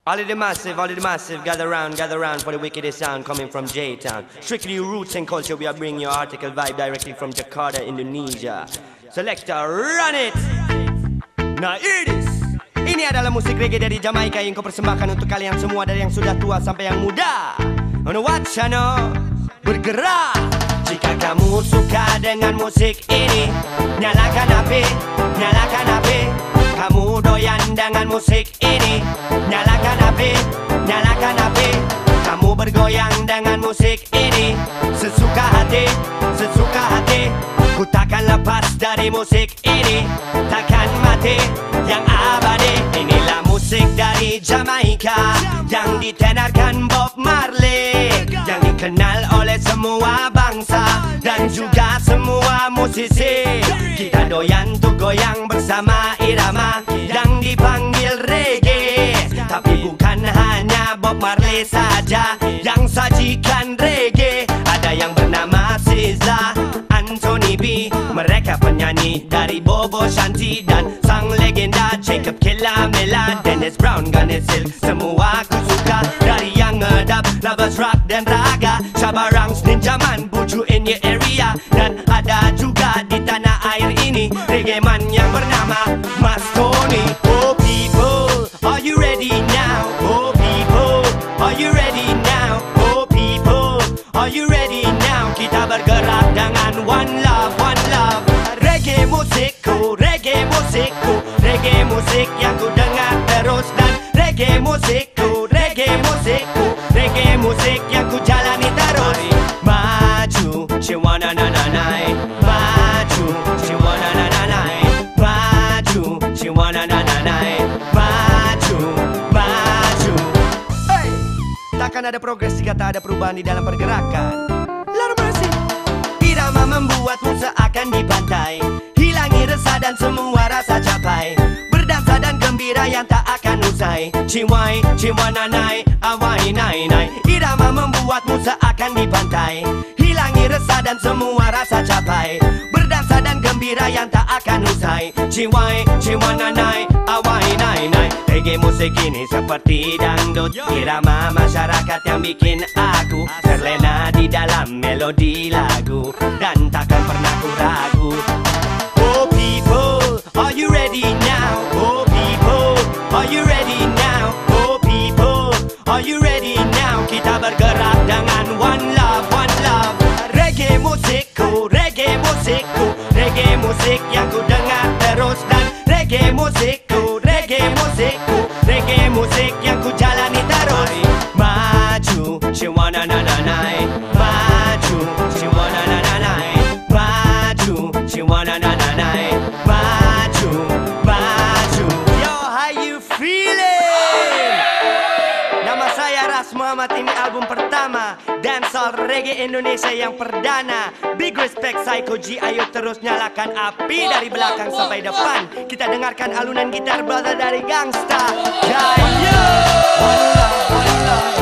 All of the massive, gather round for the wickedest sound coming from J-Town. Strictly roots and culture, we are bringing your article vibe directly from Jakarta, Indonesia. Selector, run it! Now hear this! Ini adalah musik reggae dari Jamaika yang kau persembahkan untuk kalian semua, dari yang sudah tua sampai yang muda. On the watch channel, bergerak! Jika kamu suka dengan musik ini, nyalakan api, nyalakan api. Kamu doyan dengan musik ini, nyalakan api, nyalakan api. Kamu bergoyang dengan musik ini, sesuka hati, sesuka hati. Ku takkan lepas dari musik ini, takkan mati, yang abadi. Inilah musik dari Jamaika yang ditenarkan Bob Marley, yang dikenal oleh semua bangsa dan juga semua musisi. Kita doyan tuh goyang bersama irama yang dipanggil reggae. Tapi bukan hanya Bob Marley saja yang sajikan reggae. Ada yang bernama Sizzla, Anthony B, mereka penyanyi dari Bobo Shanti, dan sang legenda Jacob Killamilla, Dennis Brown, Gunny Silk. Semua aku suka, dari yang ngedap, Lovers Rock dan Raga, Shabarangs, Ninjaman, Buju in your area. Dan ada juga di tanah air ini reggae man yang bernama Mas Tony. Oh people, are you ready now? Oh people, are you ready now? Oh people, are you ready now? Kita bergerak dengan one love, one love. Reggae musikku, reggae musikku, reggae musik yang ku dengar terus. Dan reggae musikku, reggae musikku, reggae musik yang ku jalani terus. Maju, ciwana na na nai. Maju, ciwana na na nai. Maju, ciwana na na nai. Maju, maju. Hey, takkan ada progres jika tak ada perubahan di dalam pergerakan. Irama membuatmu seakan dipantai, hilangi resah dan semua rasa capai. Berdansa dan gembira yang tak akan usai. Ciwai, ciwananai, awai nai nai. Irama membuatmu seakan dipantai, hilangi resah dan semua rasa capai. Berdansa dan gembira yang tak akan usai. Ciwai, ciwananai, awai nai nai. Reggae musik ini seperti dangdut, irama masyarakat yang bikin aku terlena di dalam melodi lagu, dan takkan pernah ku ragu. Oh people, are you ready now? Oh people, are you ready now? Oh people, are you ready now? Kita bergerak dengan one love, one love. Reggae musikku, reggae musikku, reggae musik yang ku dengar terus. Dan reggae musikku, reggae musikku, reggae musik yang ku jalani terus. Maju, ciwana na na nai. Maju, ciwana na na nai. Maju, ciwana na na nai. Maju, maju. Yo, how you feeling? Nama saya Ras Muhammad, ini album pertama dancehall reggae Indonesia yang perdana. Big respect Psycho G, ayo terus nyalakan api dari belakang sampai depan. Kita dengarkan alunan gitar brother dari Gangsta. One love, one love.